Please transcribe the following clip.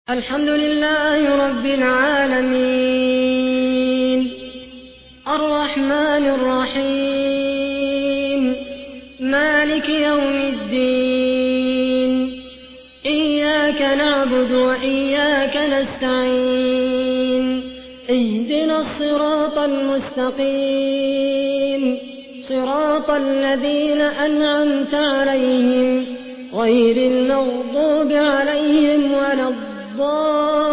الحمد لله رب العالمين الرحمن الرحيم مالك يوم الدين إياك نعبد وإياك نستعين اهدنا الصراط المستقيم صراط الذين أنعمت عليهم غير المغضوب عليهم ولا الضالين